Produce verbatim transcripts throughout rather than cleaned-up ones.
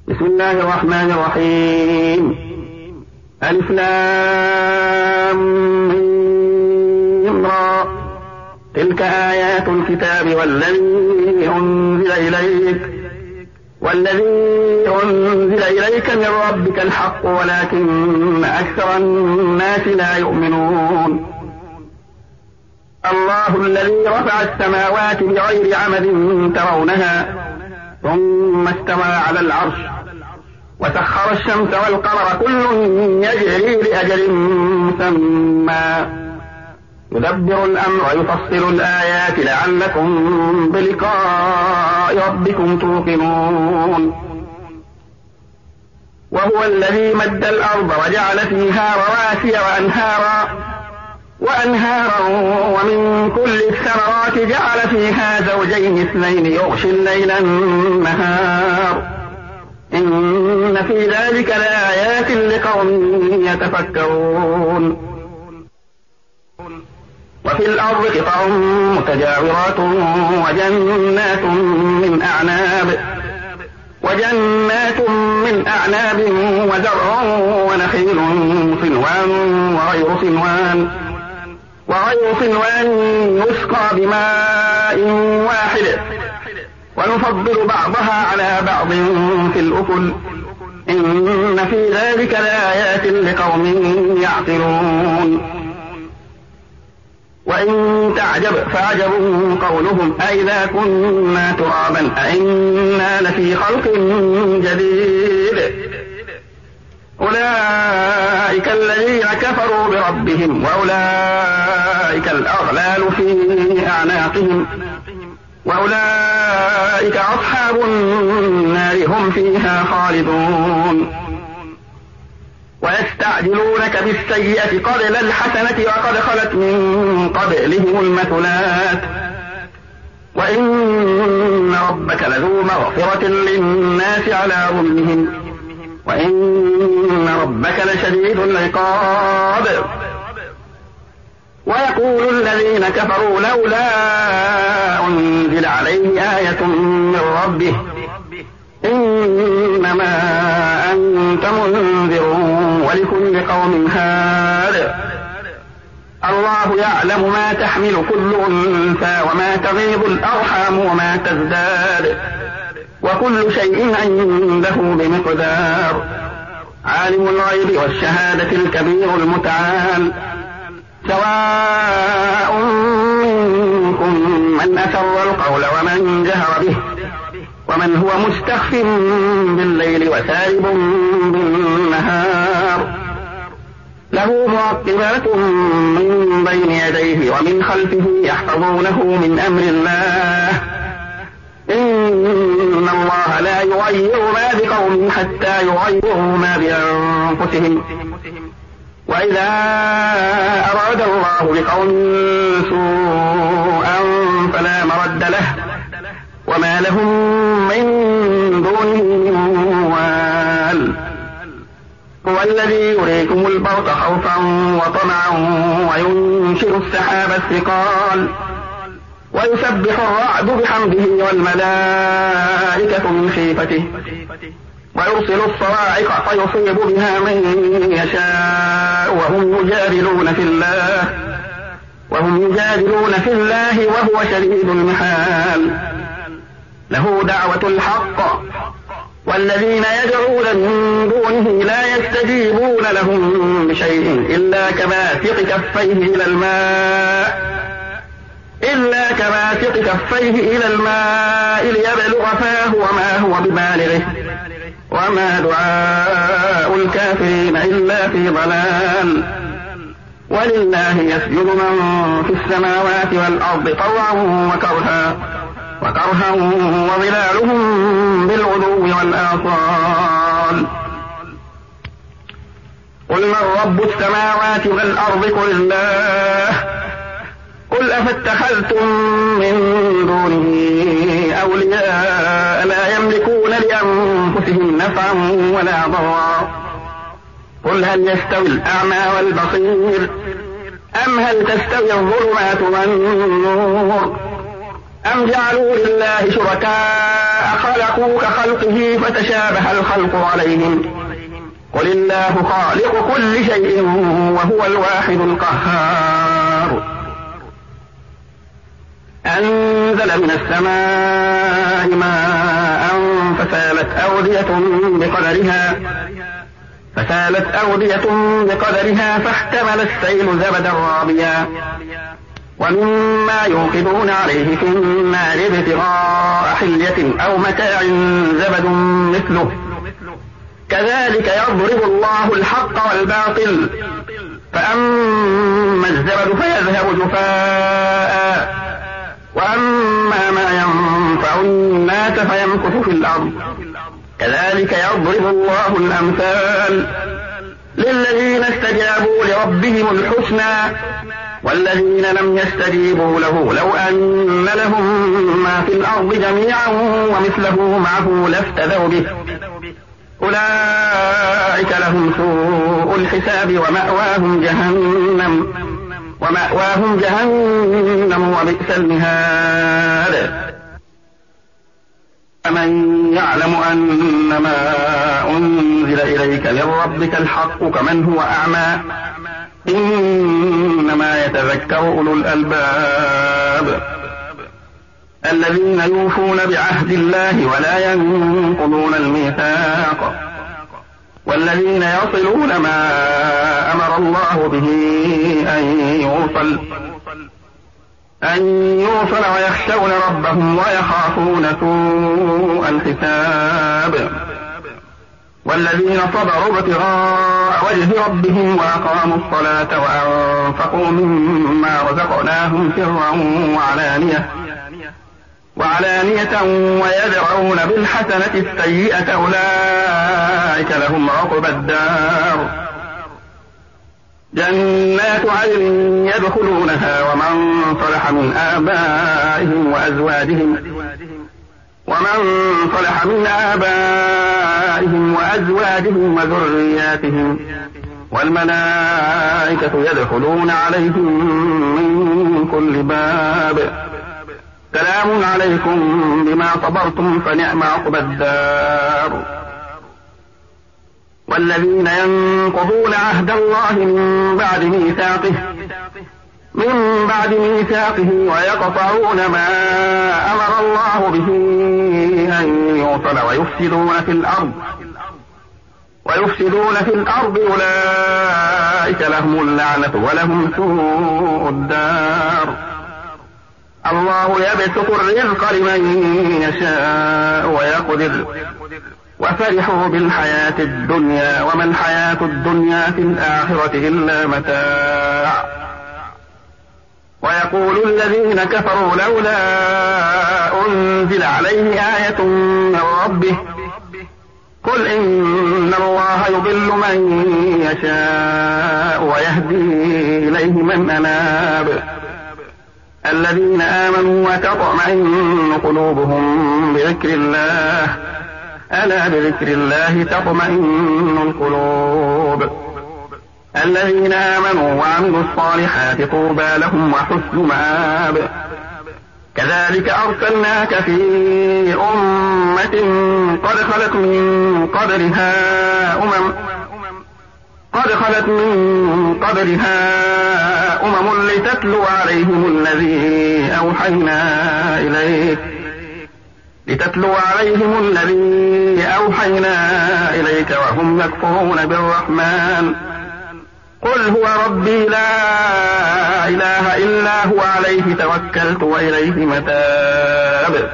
بسم الله الرحمن الرحيم. ألف لام ميم را. تلك آيات الكتاب والذي أنزل إليك والذي أنزل إليك من ربك الحق ولكن أكثر الناس لا يؤمنون. الله الذي رفع السماوات بغير عمد ترونها ثم استوى على العرش وسخر الشمس والقمر كل يجري لأجل مسمى يدبر الأمر يفصل الآيات لعلكم بلقاء ربكم توقنون. وهو الذي مد الأرض وجعل فيها رواسي وأنهارا وأنهارا ومن كل الثمرات جعل فيها زوجين اثنين يغشي الليل النهار إن في ذلك لآيات لقوم يتفكرون. وفي الأرض قطع متجاورات وجنات من أعناب وجنات من أعناب وزرع ونخيل صنوان وغير صنوان وغير صنوان يسقى بماء واحد ونفضل بعضها على بعض في الأكل إن في ذلك لآيات لقوم يعقلون. وإن تعجب فعجب قولهم أئذا كنا ترابا أئنا لفي خلق جديد أولئك الذين كفروا بربهم وأولئك الأغلال في أعناقهم وأولئك أصحاب النار هم فيها خالدون. ويستعجلونك بالسيئة قبل الحسنة وقد خلت من قبلهم المثلات وإن ربك لذو مغفرة للناس على ظلمهم وإن ربك لشديد العقاب. ويقول الذين كفروا لولا أنزل عليه آية من ربه إنما أنت منذر ولكل قوم هاد. الله يعلم ما تحمل كل أنثى وما تغيض الأرحام وما تزداد وكل شيء عنده بمقدار. عالم الغيب والشهادة الكبير المتعال. سواء منكم من أسر القول ومن جهر به ومن هو مستخف بالليل وسارب بالنهار له معقبات من بين يديه ومن خلفه يحفظونه من أمر الله إن الله لا يغير ما بقوم حتى يغيروا ما بأنفسهم وإذا أراد الله بقوم سوءا فلا مرد له وما لهم من دونه من وال. هو الذي يريكم البرق خوفا وطمعا وينشر السحاب الثقال ويسبح الرعد بحمده والملائكة من خيفته ويرسل الصواعق فيصيب بها من يشاء وهم يجادلون في الله وهم يجادلون في الله وهو شديد المحال. له دعوة الحق والذين يدعون من دونه لا يستجيبون لهم بشيء إلا كباسط كفيه إلى الماء إلا كباسط كفيه إلى الماء ليبلغ فاه وما هو ببالغه وما دعاء الكافرين إلا في ضلال. ولله يسجد من في السماوات والأرض طوعا وكرها وكرها وظلالهم بالغدو والآصال. قل من رب السماوات والأرض قل الله قل أفاتخذتم من دونه أولياء لا يملكون لأنفسهم نفعا ولا ضرا قل هل يستوي الأعمى والبصير أم هل تستوي الظلمات والنور أم جعلوا لله شركاء خلقوا كخلقه فتشابه الخلق عليهم قل الله خالق كل شيء وهو الواحد القهار أنزل من السماء ماء فسالت أودية بقدرها فسالت أودية بقدرها فاحتمل السيل زبدا رابيا ومما يوقدون عليه في النار ابتغاء حلية أو متاع زبد مثله كذلك يضرب الله الحق والباطل فأما الزبد فيذهب جفاء وأما ما ينفع الناس فيمكث في الأرض كذلك يضرب الله الأمثال للذين استجابوا لربهم الحسنى والذين لم يستجيبوا له لو أن لهم ما في الأرض جميعا ومثله معه لافتدوا به أولئك لهم سوء الحساب ومأواهم جهنم ومأواهم جهنم وبئس المهاد أمن يعلم أن ما أنزل إليك من ربك الحق كمن هو أعمى إنما يتذكر أولو الألباب الذين يوفون بعهد الله ولا ينقضون الميثاق والذين يصلون ما أمر الله به أن يوصل أن يوصل ويخشون ربهم ويخافون سوء الحساب والذين صبروا ابتغاء وجه ربهم وأقاموا الصلاة وأنفقوا مما رزقناهم سرا وعلانية وعلانية ويدرؤون بالحسنة السيئة أولئك لهم عقبى الدار جنات عدن يدخلونها ومن صلح من آبائهم وأزواجهم ومن صلح من آبائهم وأزواجهم وذرياتهم والملائكة يدخلون عليهم من كل باب سلام عليكم بما صبرتم فنعم عقبى الدار والذين ينقضون عهد الله من بعد ميثاقه من بعد ميثاقه ويقطعون ما أمر الله به أن يوصل ويفسدون في الأرض ويفسدون في الأرض أولئك لهم اللعنة ولهم سوء الدار الله يبسط الرزق لمن يشاء ويقدر وفرحوا بالحياة الدنيا وما الحياة الدنيا في الآخرة إلا متاع ويقول الذين كفروا لولا أنزل عليه آية من ربه قل إن الله يضل من يشاء ويهدي إليه من أناب الذين آمنوا وتطمئن قلوبهم بذكر الله ألا بذكر الله تطمئن القلوب الذين آمنوا وعملوا الصالحات طوبى لهم وحسن مآب كذلك أرسلناك في أمة قد خلت من قبلها أمم قد خلت من قبلها أمم لتتلو عليهم الذي أوحينا إليك لتتلو عليهم الذي أوحينا إليك وهم يكفرون بالرحمن قل هو ربي لا إله إلا هو عليه توكلت وإليه متاب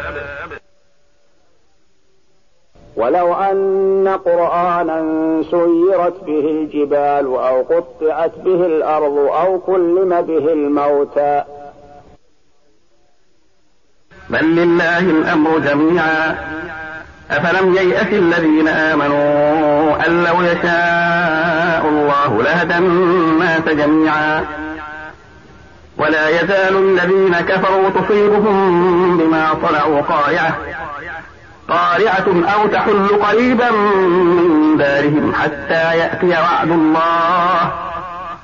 ولو أن قرآنا سيرت به الجبال أو قطعت به الأرض أو كلم به الموتى بل لله الأمر جميعا أفلم ييأس الذين آمنوا أن لو يشاء الله لهدى الناس جميعا ولا يزال الذين كفروا تصيبهم بما صنعوا قارعة قارعة أو تحل قريبا من دارهم حتى يأتي وعد الله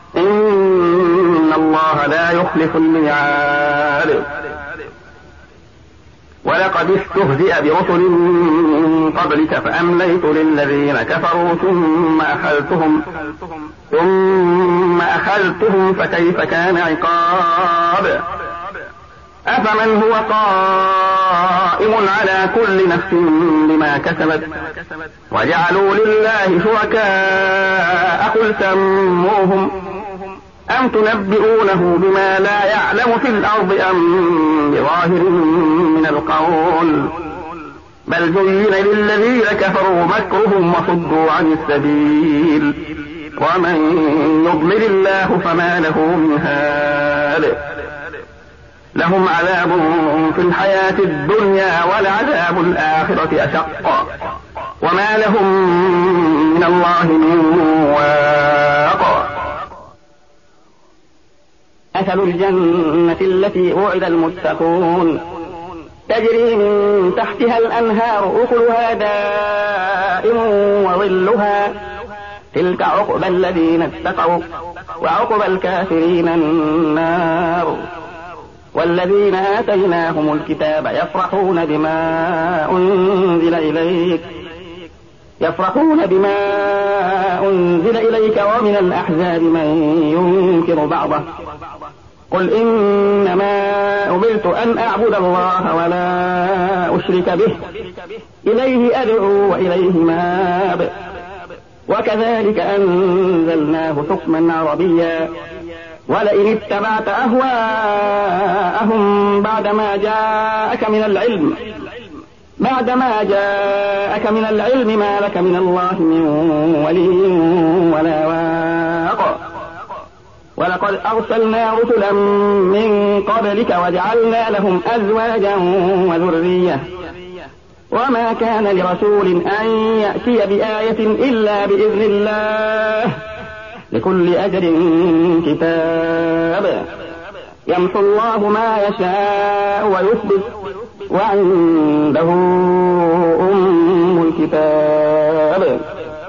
إن الله لا يخلف الميعاد ولقد استهزئ برسل من قبلك فأمليت للذين كفروا ثم أخذتهم ثم أخذتهم فكيف كان عقاب أفمن هو قائم على كل نفس بما كسبت وجعلوا لله شركاء قل سموهم أم تنبئونه بما لا يعلم في الأرض أم بظاهر من القول بل زين للذين كفروا مكرهم وصدوا عن السبيل ومن يضلل الله فما له من هاد لهم عذاب في الحياة الدنيا ولعذاب الآخرة أشق وما لهم من الله من واق مثل الجنة التي وعد المتقون تجري من تحتها الأنهار أكلها دائم وظلها تلك عقبى الذين اتقوا وعقبى الكافرين النار والذين آتيناهم الكتاب يفرحون بما أنزل إليك يفرحون بما أنزل إليك ومن الأحزاب من ينكر بعضه قل إنما أمرت أن أعبد الله ولا أشرك به إليه أدعو وإليه مآب وكذلك أنزلناه حكما عربيا ولئن اتبعت أهواءهم بعدما جاءك من العلم بعدما جاءك من العلم ما لك من الله من ولي ولا واق ولقد أرسلنا رسلا من قبلك وجعلنا لهم أزواجا وذرية وما كان لرسول أن يأتي بآية إلا بإذن الله لكل أجل كتاب يمحو الله ما يشاء ويثبت وعنده أم الكتاب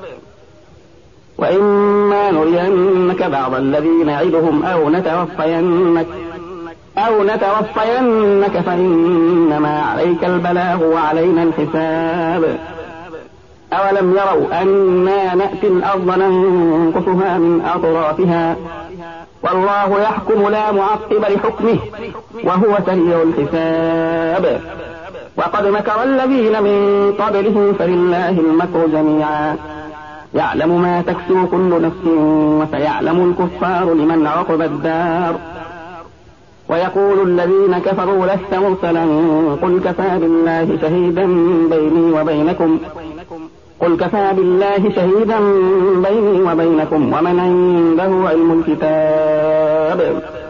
وإما نرينك بعض الذين نعدهم أو نتوفينك أو نتوفينك فإنما عليك البلاغ وعلينا الحساب أولم يروا أنا نأتي الأرض ننقصها من أطرافها والله يحكم لا معقب لحكمه وهو سريع الحساب وقد مكر الذين من قبلهم فلله المكر جميعا يعلم ما تكسب كل نفس وسيعلم الكفار لمن عقب الدار ويقول الذين كفروا لست مرسلا قل كفى بالله شهيدا بيني وبينكم قل كفى بالله شهيدا بيني وبينكم ومن عنده علم الكتاب